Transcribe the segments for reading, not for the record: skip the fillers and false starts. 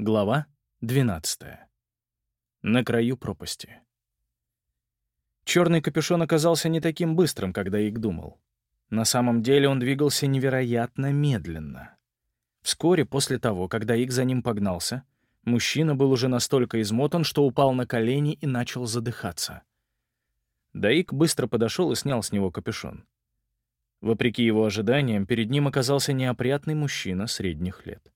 Глава 12. На краю пропасти. Черный капюшон оказался не таким быстрым, когда Ик думал. На самом деле он двигался невероятно медленно. Вскоре после того, когда Ик за ним погнался, мужчина был уже настолько измотан, что упал на колени и начал задыхаться. Даик быстро подошел и снял с него капюшон. Вопреки его ожиданиям, перед ним оказался неопрятный мужчина средних лет.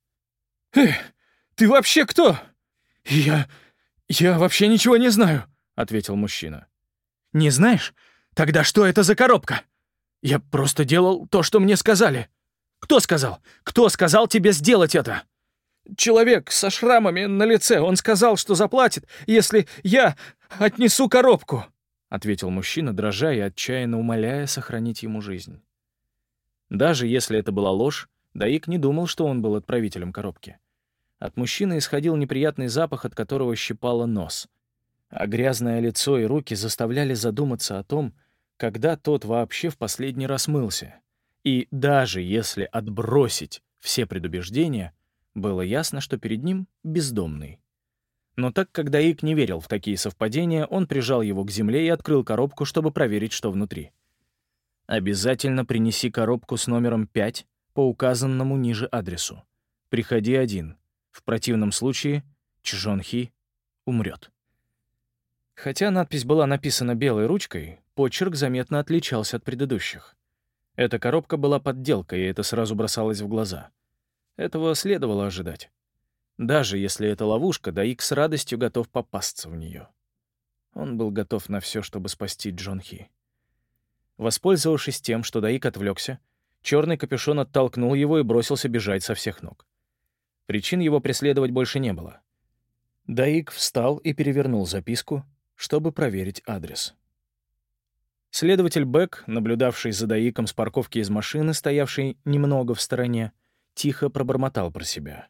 Ты вообще кто?» «Я вообще ничего не знаю», — ответил мужчина. «Не знаешь? Тогда что это за коробка? Я просто делал то, что мне сказали. Кто сказал? Кто сказал тебе сделать это?» «Человек со шрамами на лице. Он сказал, что заплатит, если я отнесу коробку», — ответил мужчина, дрожа и отчаянно умоляя сохранить ему жизнь. Даже если это была ложь, Даик не думал, что он был отправителем коробки. От мужчины исходил неприятный запах, от которого щипало нос. А грязное лицо и руки заставляли задуматься о том, когда тот вообще в последний раз мылся. И даже если отбросить все предубеждения, было ясно, что перед ним бездомный. Но так как Даик не верил в такие совпадения, он прижал его к земле и открыл коробку, чтобы проверить, что внутри. «Обязательно принеси коробку с номером 5 по указанному ниже адресу. Приходи один. В противном случае Чжон Хи умрет». Хотя надпись была написана белой ручкой, почерк заметно отличался от предыдущих. Эта коробка была подделкой, и это сразу бросалось в глаза. Этого следовало ожидать. Даже если это ловушка, Даик с радостью готов попасться в нее. Он был готов на все, чтобы спасти Чжон Хи. Воспользовавшись тем, что Даик отвлекся, черный капюшон оттолкнул его и бросился бежать со всех ног. Причин его преследовать больше не было. Даик встал и перевернул записку, чтобы проверить адрес. Следователь Бэк, наблюдавший за Даиком с парковки из машины, стоявшей немного в стороне, тихо пробормотал про себя.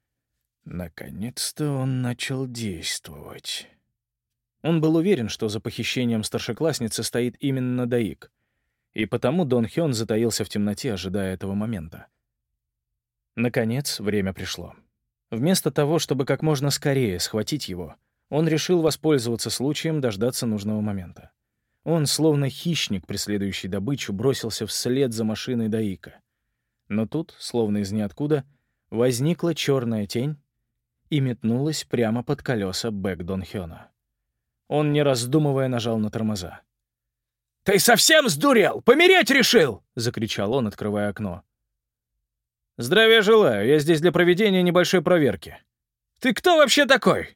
Наконец-то он начал действовать. Он был уверен, что за похищением старшеклассницы стоит именно Даик, и потому Дон Хён затаился в темноте, ожидая этого момента. Наконец, время пришло. Вместо того, чтобы как можно скорее схватить его, он решил воспользоваться случаем дождаться нужного момента. Он, словно хищник, преследующий добычу, бросился вслед за машиной Даика. Но тут, словно из ниоткуда, возникла черная тень и метнулась прямо под колеса Бэк Дон Хёна. Он, не раздумывая, нажал на тормоза. «Ты совсем сдурел? Помереть решил?» — закричал он, открывая окно. «Здравия желаю, я здесь для проведения небольшой проверки». «Ты кто вообще такой?»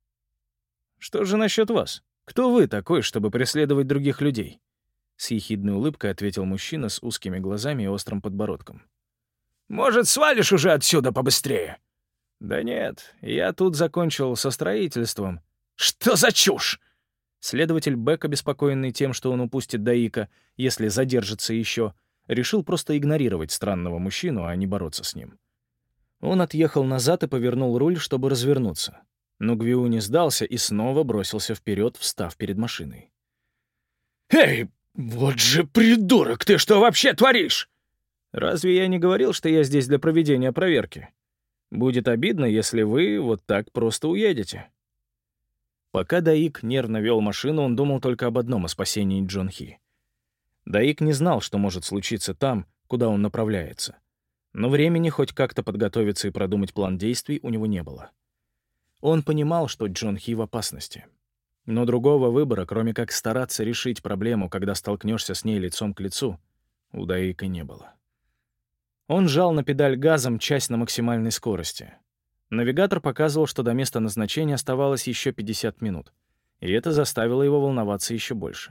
«Что же насчет вас? Кто вы такой, чтобы преследовать других людей?» С ехидной улыбкой ответил мужчина с узкими глазами и острым подбородком. «Может, свалишь уже отсюда побыстрее?» «Да нет, я тут закончил со строительством». «Что за чушь?» Следователь Бэк, обеспокоенный тем, что он упустит Даика, если задержится еще, решил просто игнорировать странного мужчину, а не бороться с ним. Он отъехал назад и повернул руль, чтобы развернуться. Но Гвиу не сдался и снова бросился вперед, встав перед машиной. «Эй, вот же придурок, ты что вообще творишь?» «Разве я не говорил, что я здесь для проведения проверки? Будет обидно, если вы вот так просто уедете». Пока Даик нервно вел машину, он думал только об одном — о спасении Чжон Хи. Даик не знал, что может случиться там, куда он направляется. Но времени хоть как-то подготовиться и продумать план действий у него не было. Он понимал, что Чжон Хи в опасности. Но другого выбора, кроме как стараться решить проблему, когда столкнешься с ней лицом к лицу, у Даика не было. Он жал на педаль газа, мчась на максимальной скорости. Навигатор показывал, что до места назначения оставалось еще 50 минут, и это заставило его волноваться еще больше.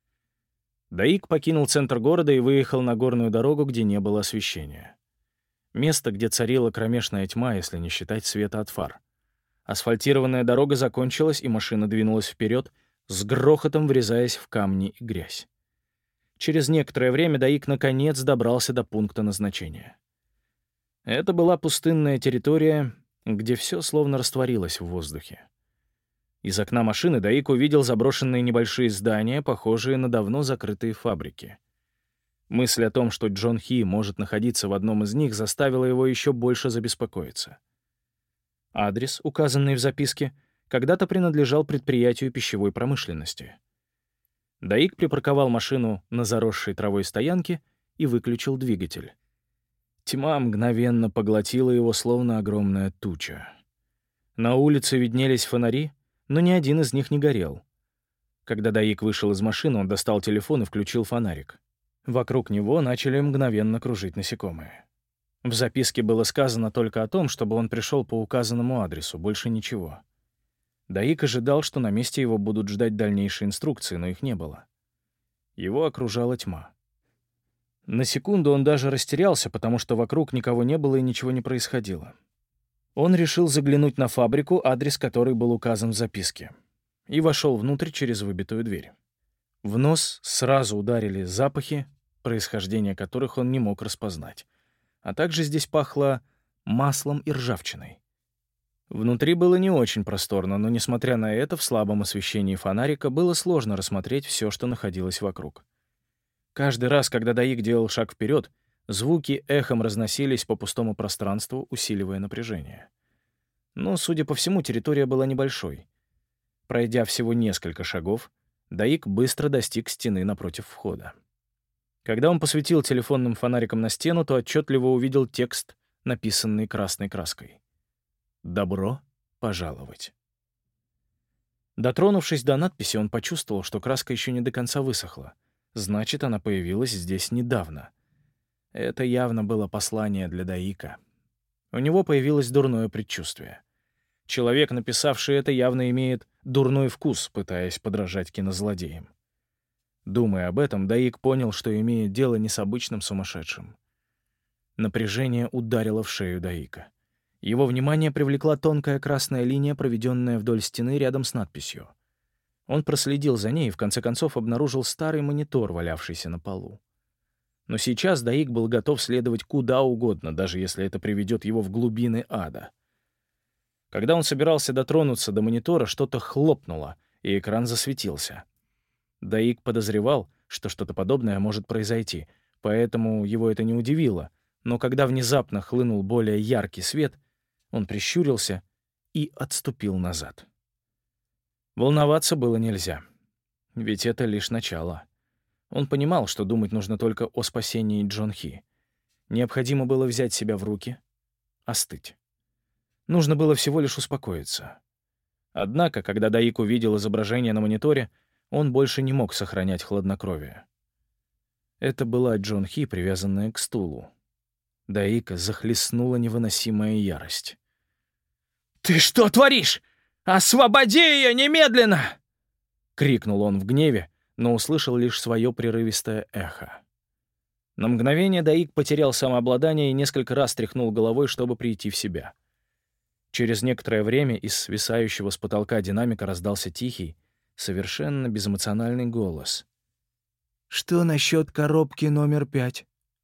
Даик покинул центр города и выехал на горную дорогу, где не было освещения. Место, где царила кромешная тьма, если не считать света от фар. Асфальтированная дорога закончилась, и машина двинулась вперед, с грохотом врезаясь в камни и грязь. Через некоторое время Даик наконец добрался до пункта назначения. Это была пустынная территория, где все словно растворилось в воздухе. Из окна машины Даик увидел заброшенные небольшие здания, похожие на давно закрытые фабрики. Мысль о том, что Чжон Хи может находиться в одном из них, заставила его еще больше забеспокоиться. Адрес, указанный в записке, когда-то принадлежал предприятию пищевой промышленности. Даик припарковал машину на заросшей травой стоянке и выключил двигатель. Тьма мгновенно поглотила его, словно огромная туча. На улице виднелись фонари, но ни один из них не горел. Когда Даик вышел из машины, он достал телефон и включил фонарик. Вокруг него начали мгновенно кружить насекомые. В записке было сказано только о том, чтобы он пришел по указанному адресу, больше ничего. Даик ожидал, что на месте его будут ждать дальнейшие инструкции, но их не было. Его окружала тьма. На секунду он даже растерялся, потому что вокруг никого не было и ничего не происходило. Он решил заглянуть на фабрику, адрес которой был указан в записке, и вошел внутрь через выбитую дверь. В нос сразу ударили запахи, происхождение которых он не мог распознать. А также здесь пахло маслом и ржавчиной. Внутри было не очень просторно, но, несмотря на это, в слабом освещении фонарика было сложно рассмотреть все, что находилось вокруг. Каждый раз, когда Даик делал шаг вперед, звуки эхом разносились по пустому пространству, усиливая напряжение. Но, судя по всему, территория была небольшой. Пройдя всего несколько шагов, Даик быстро достиг стены напротив входа. Когда он посветил телефонным фонариком на стену, то отчетливо увидел текст, написанный красной краской. «Добро пожаловать». Дотронувшись до надписи, он почувствовал, что краска еще не до конца высохла. Значит, она появилась здесь недавно. Это явно было послание для Даика. У него появилось дурное предчувствие. Человек, написавший это, явно имеет дурной вкус, пытаясь подражать кинозлодеям. Думая об этом, Даик понял, что имеет дело не с обычным сумасшедшим. Напряжение ударило в шею Даика. Его внимание привлекла тонкая красная линия, проведенная вдоль стены рядом с надписью. Он проследил за ней и в конце концов обнаружил старый монитор, валявшийся на полу. Но сейчас Даик был готов следовать куда угодно, даже если это приведет его в глубины ада. Когда он собирался дотронуться до монитора, что-то хлопнуло, и экран засветился. Даик подозревал, что что-то подобное может произойти, поэтому его это не удивило, но когда внезапно хлынул более яркий свет, он прищурился и отступил назад. Волноваться было нельзя, ведь это лишь начало. Он понимал, что думать нужно только о спасении Джон Хи. Необходимо было взять себя в руки, остыть. Нужно было всего лишь успокоиться. Однако, когда Даик увидел изображение на мониторе, он больше не мог сохранять хладнокровие. Это была Джон Хи, привязанная к стулу. Даика захлестнула невыносимая ярость. «Ты что творишь? Освободи ее немедленно!» — крикнул он в гневе, но услышал лишь свое прерывистое эхо. На мгновение Даик потерял самообладание и несколько раз тряхнул головой, чтобы прийти в себя. Через некоторое время из свисающего с потолка динамика раздался тихий, совершенно безэмоциональный голос. «Что насчет коробки номер 5?»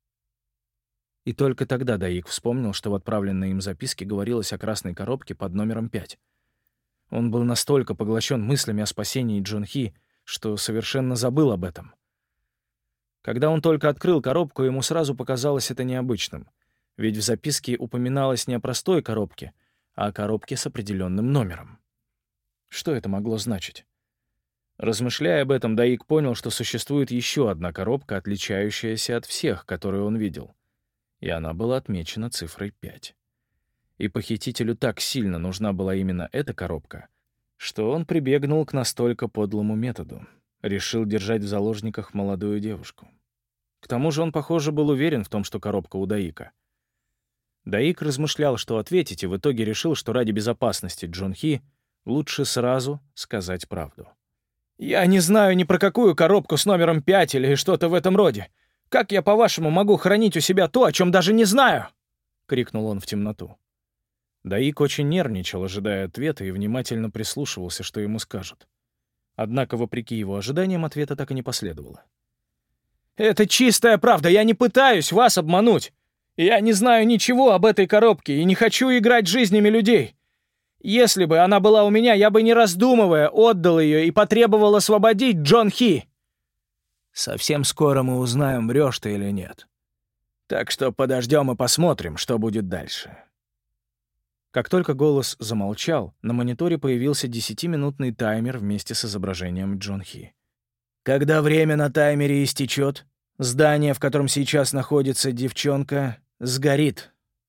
И только тогда Даик вспомнил, что в отправленной им записке говорилось о красной коробке под номером 5. Он был настолько поглощен мыслями о спасении Джон Хи, что совершенно забыл об этом. Когда он только открыл коробку, ему сразу показалось это необычным, ведь в записке упоминалось не о простой коробке, а о коробке с определенным номером. Что это могло значить? Размышляя об этом, Даик понял, что существует еще одна коробка, отличающаяся от всех, которые он видел, и она была отмечена цифрой 5. И похитителю так сильно нужна была именно эта коробка, что он прибегнул к настолько подлому методу. Решил держать в заложниках молодую девушку. К тому же он, похоже, был уверен в том, что коробка у Даика. Даик размышлял, что ответить, и в итоге решил, что ради безопасности Джон Хи лучше сразу сказать правду. «Я не знаю ни про какую коробку с номером 5 или что-то в этом роде. Как я, по-вашему, могу хранить у себя то, о чем даже не знаю?» — крикнул он в темноту. Даик очень нервничал, ожидая ответа, и внимательно прислушивался, что ему скажут. Однако, вопреки его ожиданиям, ответа так и не последовало. «Это чистая правда, я не пытаюсь вас обмануть. Я не знаю ничего об этой коробке и не хочу играть жизнями людей. Если бы она была у меня, я бы, не раздумывая, отдал ее и потребовал освободить Джон Хи. Совсем скоро мы узнаем, врешь ты или нет. Так что подождем и посмотрим, что будет дальше». Как только голос замолчал, на мониторе появился 10-минутный таймер вместе с изображением Джон Хи. «Когда время на таймере истечет, здание, в котором сейчас находится девчонка, сгорит.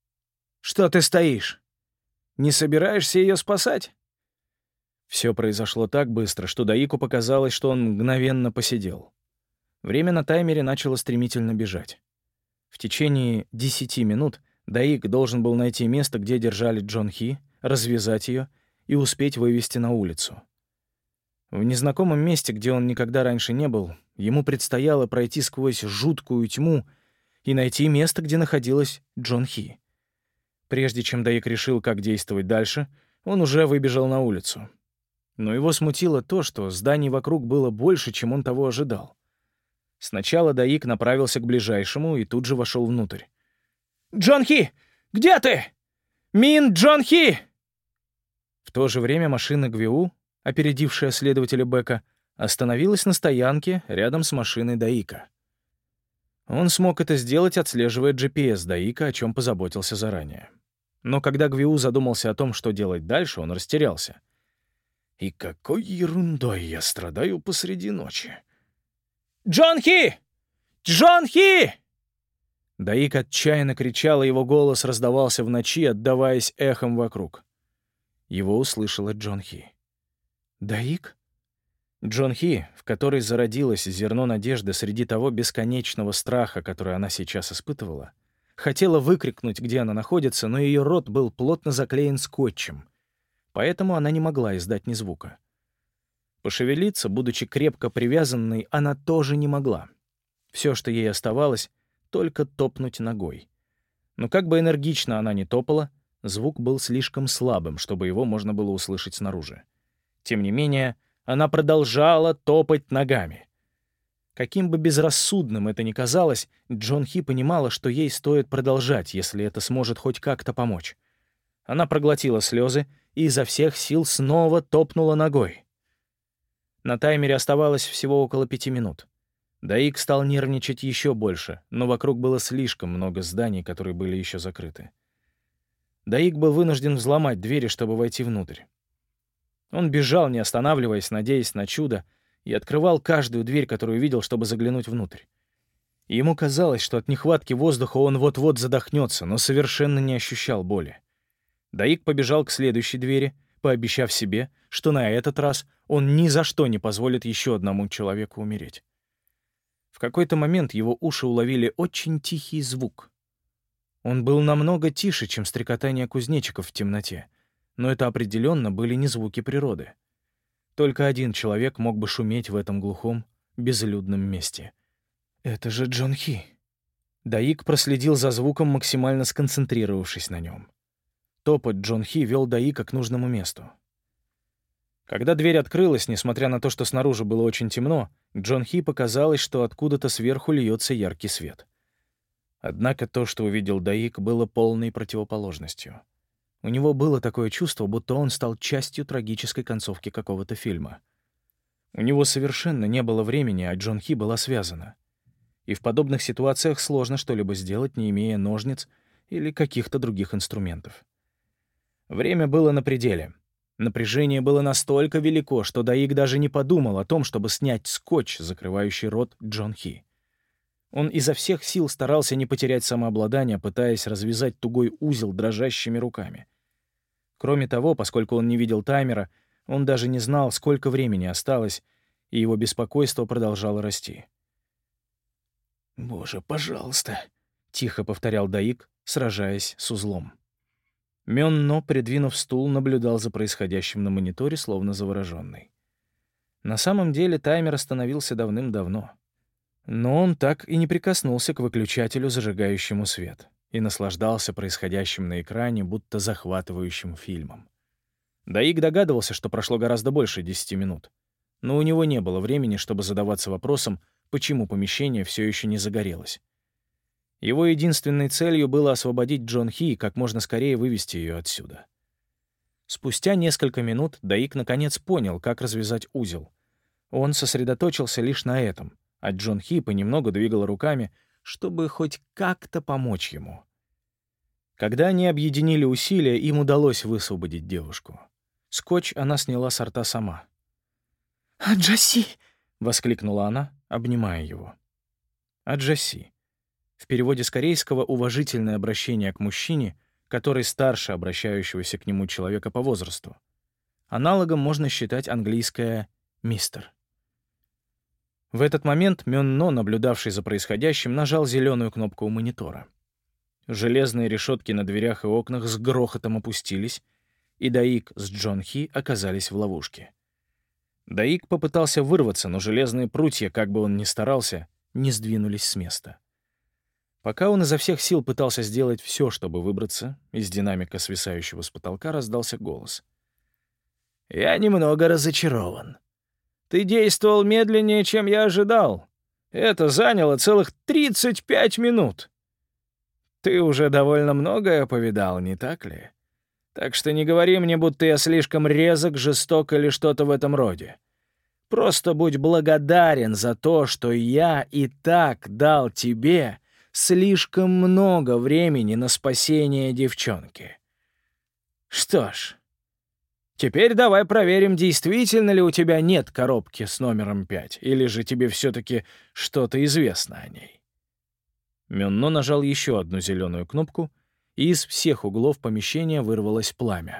Что ты стоишь? Не собираешься ее спасать?» Все произошло так быстро, что Даику показалось, что он мгновенно посидел. Время на таймере начало стремительно бежать. В течение 10 минут Даик должен был найти место, где держали Джон Хи, развязать ее и успеть вывести на улицу. В незнакомом месте, где он никогда раньше не был, ему предстояло пройти сквозь жуткую тьму и найти место, где находилась Джон Хи. Прежде чем Даик решил, как действовать дальше, он уже выбежал на улицу. Но его смутило то, что зданий вокруг было больше, чем он того ожидал. Сначала Даик направился к ближайшему и тут же вошел внутрь. «Джон Хи! Где ты? Мин Джон Хи!» В то же время машина Гвиу, опередившая следователя Бека, остановилась на стоянке рядом с машиной Даика. Он смог это сделать, отслеживая GPS Даика, о чем позаботился заранее. Но когда Гвиу задумался о том, что делать дальше, он растерялся. «И какой ерундой я страдаю посреди ночи!» «Джон Хи! Джон Хи!» Даик отчаянно кричал, и его голос раздавался в ночи, отдаваясь эхом вокруг. Его услышала Джон Хи. «Даик?» Джон Хи, в которой зародилось зерно надежды среди того бесконечного страха, который она сейчас испытывала, хотела выкрикнуть, где она находится, но ее рот был плотно заклеен скотчем, поэтому она не могла издать ни звука. Пошевелиться, будучи крепко привязанной, она тоже не могла. Все, что ей оставалось, только топнуть ногой. Но как бы энергично она ни топала, звук был слишком слабым, чтобы его можно было услышать снаружи. Тем не менее, она продолжала топать ногами. Каким бы безрассудным это ни казалось, Джон Хи понимала, что ей стоит продолжать, если это сможет хоть как-то помочь. Она проглотила слезы и изо всех сил снова топнула ногой. На таймере оставалось всего около 5 минут. Даик стал нервничать еще больше, но вокруг было слишком много зданий, которые были еще закрыты. Даик был вынужден взломать двери, чтобы войти внутрь. Он бежал, не останавливаясь, надеясь на чудо, и открывал каждую дверь, которую видел, чтобы заглянуть внутрь. И ему казалось, что от нехватки воздуха он вот-вот задохнется, но совершенно не ощущал боли. Даик побежал к следующей двери, пообещав себе, что на этот раз он ни за что не позволит еще одному человеку умереть. В какой-то момент его уши уловили очень тихий звук. Он был намного тише, чем стрекотание кузнечиков в темноте, но это определенно были не звуки природы. Только один человек мог бы шуметь в этом глухом, безлюдном месте. «Это же Джон Хи!» Даик проследил за звуком, максимально сконцентрировавшись на нем. Топот Джон Хи вел Даика к нужному месту. Когда дверь открылась, несмотря на то, что снаружи было очень темно, Джон Хи показалось, что откуда-то сверху льется яркий свет. Однако то, что увидел Даик, было полной противоположностью. У него было такое чувство, будто он стал частью трагической концовки какого-то фильма. У него совершенно не было времени, а Джон Хи была связана. И в подобных ситуациях сложно что-либо сделать, не имея ножниц или каких-то других инструментов. Время было на пределе. Напряжение было настолько велико, что Даик даже не подумал о том, чтобы снять скотч, закрывающий рот Джон Хи. Он изо всех сил старался не потерять самообладание, пытаясь развязать тугой узел дрожащими руками. Кроме того, поскольку он не видел таймера, он даже не знал, сколько времени осталось, и его беспокойство продолжало расти. «Боже, пожалуйста», — тихо повторял Даик, сражаясь с узлом. Мённо, придвинув стул, наблюдал за происходящим на мониторе, словно заворожённый. На самом деле таймер остановился давным-давно. Но он так и не прикоснулся к выключателю, зажигающему свет, и наслаждался происходящим на экране, будто захватывающим фильмом. Даик догадывался, что прошло гораздо больше 10 минут, но у него не было времени, чтобы задаваться вопросом, почему помещение все еще не загорелось. Его единственной целью было освободить Джон Хи и как можно скорее вывести ее отсюда. Спустя несколько минут Даик наконец понял, как развязать узел. Он сосредоточился лишь на этом, а Джон Хи понемногу двигала руками, чтобы хоть как-то помочь ему. Когда они объединили усилия, им удалось высвободить девушку. Скотч она сняла с рта сама. «Аджаси!» — воскликнула она, обнимая его. Аджаси. В переводе с корейского уважительное обращение к мужчине, который старше обращающегося к нему человека по возрасту. Аналогом можно считать английское «мистер». В этот момент Мённо, наблюдавший за происходящим, нажал зеленую кнопку у монитора. Железные решетки на дверях и окнах с грохотом опустились, и Даик с Джон Хи оказались в ловушке. Даик попытался вырваться, но железные прутья, как бы он ни старался, не сдвинулись с места. Пока он изо всех сил пытался сделать все, чтобы выбраться, из динамика, свисающего с потолка, раздался голос. «Я немного разочарован. Ты действовал медленнее, чем я ожидал. Это заняло целых 35 минут. Ты уже довольно многое повидал, не так ли? Так что не говори мне, будто я слишком резок, жесток или что-то в этом роде. Просто будь благодарен за то, что я и так дал тебе слишком много времени на спасение девчонки. Что ж, теперь давай проверим, действительно ли у тебя нет коробки с номером 5, или же тебе все-таки что-то известно о ней». Мённо нажал еще одну зеленую кнопку, и из всех углов помещения вырвалось пламя.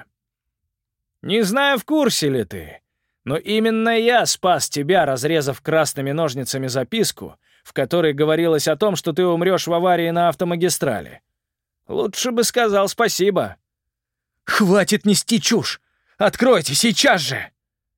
«Не знаю, в курсе ли ты, но именно я спас тебя, разрезав красными ножницами записку, в которой говорилось о том, что ты умрешь в аварии на автомагистрали. Лучше бы сказал спасибо». «Хватит нести чушь! Откройте сейчас же!»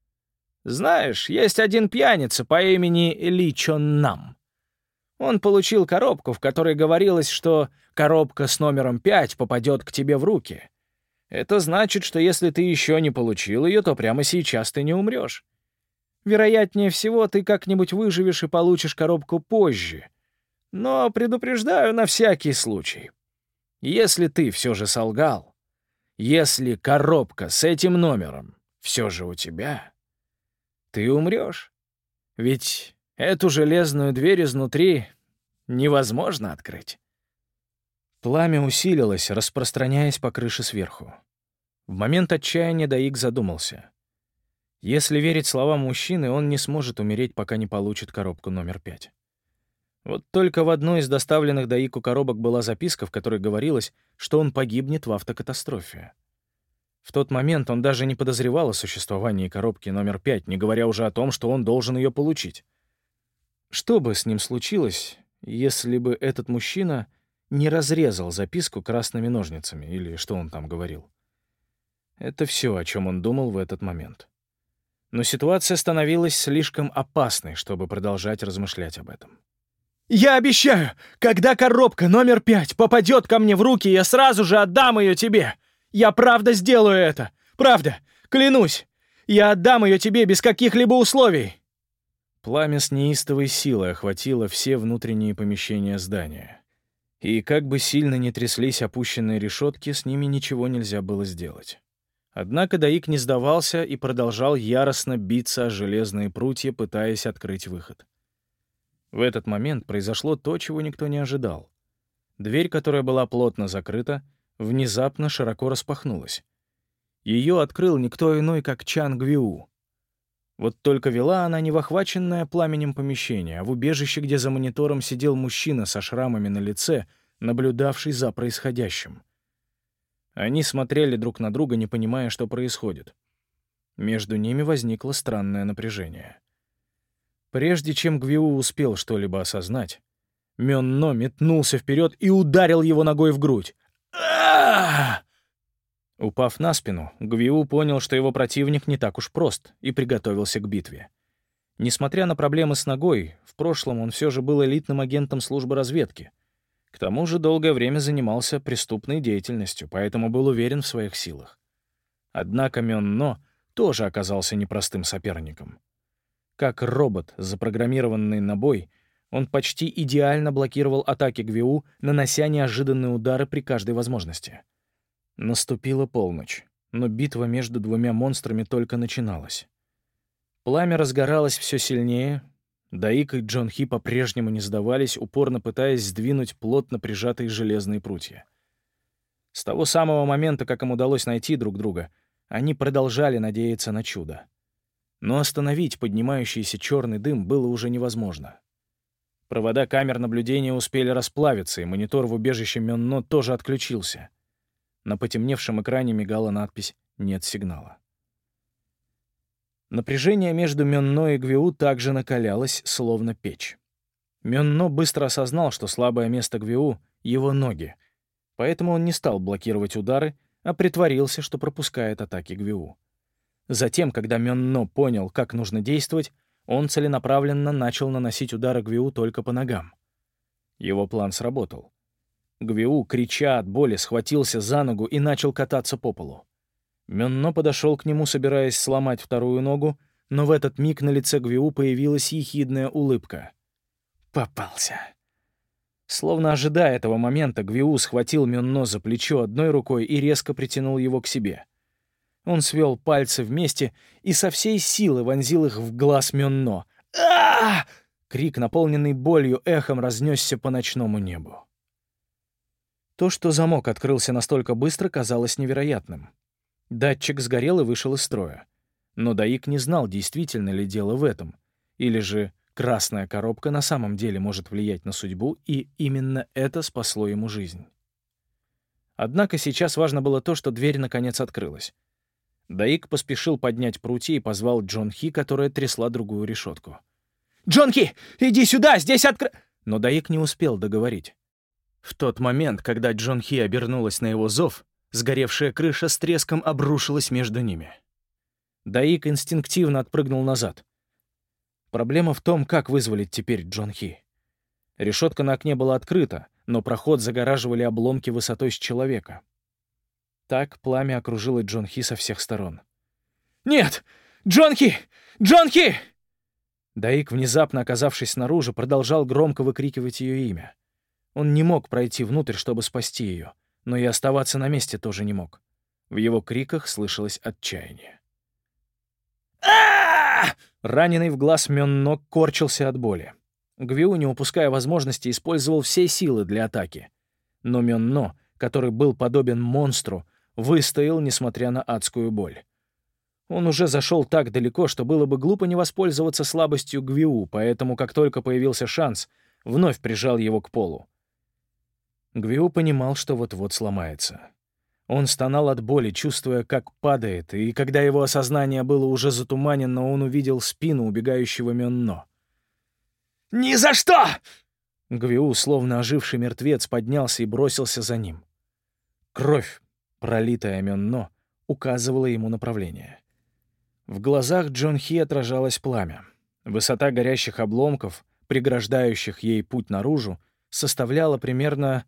«Знаешь, есть один пьяница по имени Ли Чон Нам. Он получил коробку, в которой говорилось, что коробка с номером 5 попадет к тебе в руки. Это значит, что если ты еще не получил ее, то прямо сейчас ты не умрешь. Вероятнее всего, ты как-нибудь выживешь и получишь коробку позже. Но предупреждаю на всякий случай. Если ты все же солгал, если коробка с этим номером все же у тебя, ты умрешь. Ведь эту железную дверь изнутри невозможно открыть». Пламя усилилось, распространяясь по крыше сверху. В момент отчаяния Даик задумался. Если верить словам мужчины, он не сможет умереть, пока не получит коробку номер 5. Вот только в одной из доставленных Даику коробок была записка, в которой говорилось, что он погибнет в автокатастрофе. В тот момент он даже не подозревал о существовании коробки номер 5, не говоря уже о том, что он должен ее получить. Что бы с ним случилось, если бы этот мужчина не разрезал записку красными ножницами, или что он там говорил? Это все, о чем он думал в этот момент. Но ситуация становилась слишком опасной, чтобы продолжать размышлять об этом. «Я обещаю, когда коробка номер 5 попадет ко мне в руки, я сразу же отдам ее тебе. Я правда сделаю это. Правда. Клянусь. Я отдам ее тебе без каких-либо условий». Пламя с неистовой силой охватило все внутренние помещения здания. И как бы сильно ни тряслись опущенные решетки, с ними ничего нельзя было сделать. Однако Даик не сдавался и продолжал яростно биться о железные прутья, пытаясь открыть выход. В этот момент произошло то, чего никто не ожидал. Дверь, которая была плотно закрыта, внезапно широко распахнулась. Ее открыл никто иной, как Чан Гвиу. Вот только вела она не в охваченное пламенем помещение, а в убежище, где за монитором сидел мужчина со шрамами на лице, наблюдавший за происходящим. Они смотрели друг на друга, не понимая, что происходит. Между ними возникло странное напряжение. Прежде чем Гвиу успел что-либо осознать, Мённо метнулся вперед и ударил его ногой в грудь. А-а-а! Упав на спину, Гвиу понял, что его противник не так уж прост, и приготовился к битве. Несмотря на проблемы с ногой, в прошлом он все же был элитным агентом службы разведки. К тому же долгое время занимался преступной деятельностью, поэтому был уверен в своих силах. Однако Мённо тоже оказался непростым соперником. Как робот, запрограммированный на бой, он почти идеально блокировал атаки Гвиу, нанося неожиданные удары при каждой возможности. Наступила полночь, но битва между двумя монстрами только начиналась. Пламя разгоралось все сильнее. Даик и Джон Хи по-прежнему не сдавались, упорно пытаясь сдвинуть плотно прижатые железные прутья. С того самого момента, как им удалось найти друг друга, они продолжали надеяться на чудо. Но остановить поднимающийся черный дым было уже невозможно. Провода камер наблюдения успели расплавиться, и монитор в убежище Мённо тоже отключился. На потемневшем экране мигала надпись «Нет сигнала». Напряжение между Мённо и Гвиу также накалялось, словно печь. Мённо быстро осознал, что слабое место Гвиу — его ноги, поэтому он не стал блокировать удары, а притворился, что пропускает атаки Гвиу. Затем, когда Мённо понял, как нужно действовать, он целенаправленно начал наносить удары Гвиу только по ногам. Его план сработал. Гвиу, крича от боли, схватился за ногу и начал кататься по полу. Мённо подошел к нему, собираясь сломать вторую ногу, но в этот миг на лице Гвиу появилась ехидная улыбка. Попался. Словно ожидая этого момента, Гвиу схватил Мённо за плечо одной рукой и резко притянул его к себе. Он свел пальцы вместе и со всей силы вонзил их в глаз Мённо. «А-а-а!» Крик, наполненный болью, эхом разнесся по ночному небу. То, что замок открылся настолько быстро, казалось невероятным. Датчик сгорел и вышел из строя. Но Даик не знал, действительно ли дело в этом, или же красная коробка на самом деле может влиять на судьбу, и именно это спасло ему жизнь. Однако сейчас важно было то, что дверь наконец открылась. Даик поспешил поднять прутья и позвал Джон Хи, которая трясла другую решетку. «Джон Хи, иди сюда, здесь Но Даик не успел договорить. В тот момент, когда Джон Хи обернулась на его зов, сгоревшая крыша с треском обрушилась между ними. Даик инстинктивно отпрыгнул назад. Проблема в том, как вызволить теперь Джон Хи. Решетка на окне была открыта, но проход загораживали обломки высотой с человека. Так пламя окружило Джон Хи со всех сторон. «Нет! Джон Хи! Джон Хи!» Даик, внезапно оказавшись снаружи, продолжал громко выкрикивать ее имя. Он не мог пройти внутрь, чтобы спасти ее, но и оставаться на месте тоже не мог. В его криках слышалось отчаяние. А-а-а! Раненый в глаз Мённо корчился от боли. Гвиу, не упуская возможности, использовал все силы для атаки. Но Мённо, который был подобен монстру, выстоял, несмотря на адскую боль. Он уже зашел так далеко, что было бы глупо не воспользоваться слабостью Гвиу, поэтому, как только появился шанс, вновь прижал его к полу. Гвиу понимал, что вот-вот сломается. Он стонал от боли, чувствуя, как падает, и когда его осознание было уже затуманено, он увидел спину убегающего Мённо. «Ни за что!» Гвиу, словно оживший мертвец, поднялся и бросился за ним. Кровь, пролитая Мённо, указывала ему направление. В глазах Джон Хи отражалось пламя. Высота горящих обломков, преграждающих ей путь наружу, составляла примерно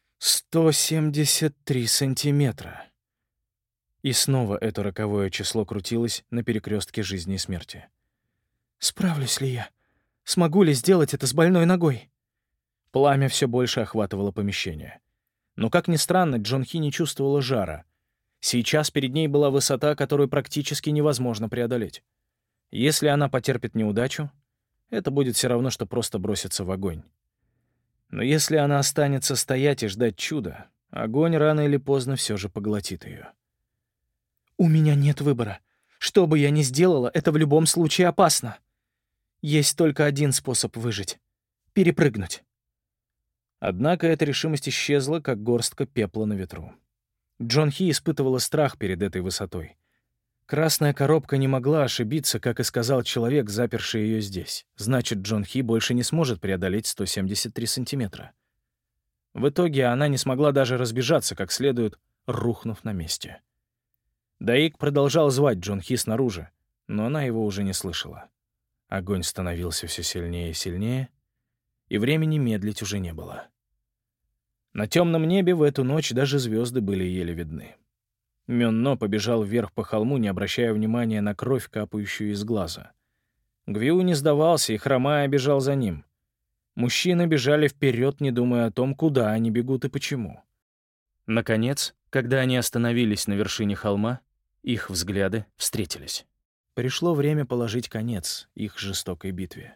173 сантиметра. И снова это роковое число крутилось на перекрестке жизни и смерти. «Справлюсь ли я? Смогу ли сделать это с больной ногой?» Пламя все больше охватывало помещение. Но, как ни странно, Джон Хи не чувствовала жара. Сейчас перед ней была высота, которую практически невозможно преодолеть. Если она потерпит неудачу, это будет все равно, что просто броситься в огонь. Но если она останется стоять и ждать чуда, огонь рано или поздно все же поглотит ее. «У меня нет выбора. Что бы я ни сделала, это в любом случае опасно. Есть только один способ выжить — перепрыгнуть». Однако эта решимость исчезла, как горстка пепла на ветру. Джон Хи испытывала страх перед этой высотой. Красная коробка не могла ошибиться, как и сказал человек, заперший ее здесь. Значит, Джон Хи больше не сможет преодолеть 173 сантиметра. В итоге она не смогла даже разбежаться как следует, рухнув на месте. Даик продолжал звать Джон Хи снаружи, но она его уже не слышала. Огонь становился все сильнее и сильнее, и времени медлить уже не было. На темном небе в эту ночь даже звезды были еле видны. Мённо побежал вверх по холму, не обращая внимания на кровь, капающую из глаза. Гвиу не сдавался и, хромая, бежал за ним. Мужчины бежали вперед, не думая о том, куда они бегут и почему. Наконец, когда они остановились на вершине холма, их взгляды встретились. Пришло время положить конец их жестокой битве.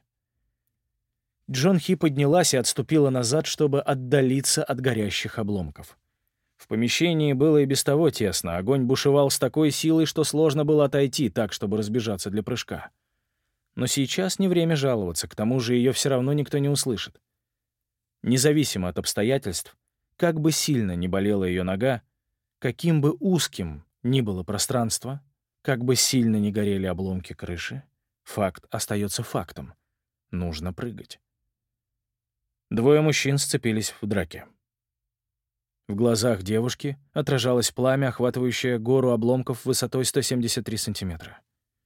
Джон Хи поднялась и отступила назад, чтобы отдалиться от горящих обломков. В помещении было и без того тесно, огонь бушевал с такой силой, что сложно было отойти так, чтобы разбежаться для прыжка. Но сейчас не время жаловаться, к тому же ее все равно никто не услышит. Независимо от обстоятельств, как бы сильно ни болела ее нога, каким бы узким ни было пространство, как бы сильно ни горели обломки крыши, факт остается фактом. Нужно прыгать. Двое мужчин сцепились в драке. В глазах девушки отражалось пламя, охватывающее гору обломков высотой 173 сантиметра.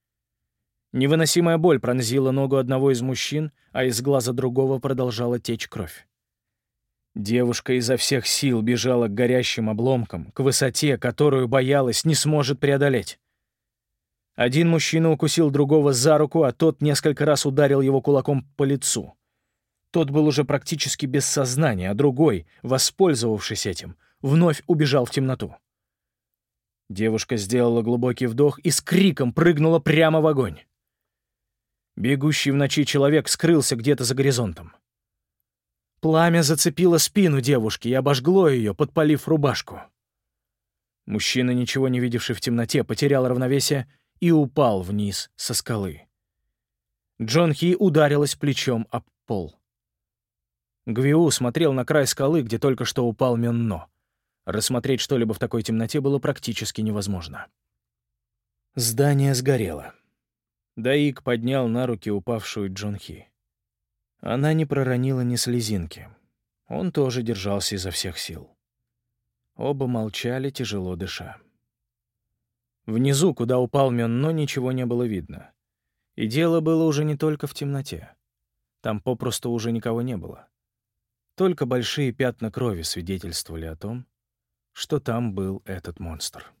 Невыносимая боль пронзила ногу одного из мужчин, а из глаза другого продолжала течь кровь. Девушка изо всех сил бежала к горящим обломкам, к высоте, которую, боялась, не сможет преодолеть. Один мужчина укусил другого за руку, а тот несколько раз ударил его кулаком по лицу. Тот был уже практически без сознания, а другой, воспользовавшись этим, вновь убежал в темноту. Девушка сделала глубокий вдох и с криком прыгнула прямо в огонь. Бегущий в ночи человек скрылся где-то за горизонтом. Пламя зацепило спину девушки и обожгло ее, подпалив рубашку. Мужчина, ничего не видевший в темноте, потерял равновесие и упал вниз со скалы. Джон Хи ударилась плечом об пол. Гвиу смотрел на край скалы, где только что упал Мённо. Рассмотреть что-либо в такой темноте было практически невозможно. Здание сгорело. Даик поднял на руки упавшую Джон Хи. Она не проронила ни слезинки. Он тоже держался изо всех сил. Оба молчали, тяжело дыша. Внизу, куда упал Мённо, ничего не было видно. И дело было уже не только в темноте. Там попросту уже никого не было. Только большие пятна крови свидетельствовали о том, что там был этот монстр.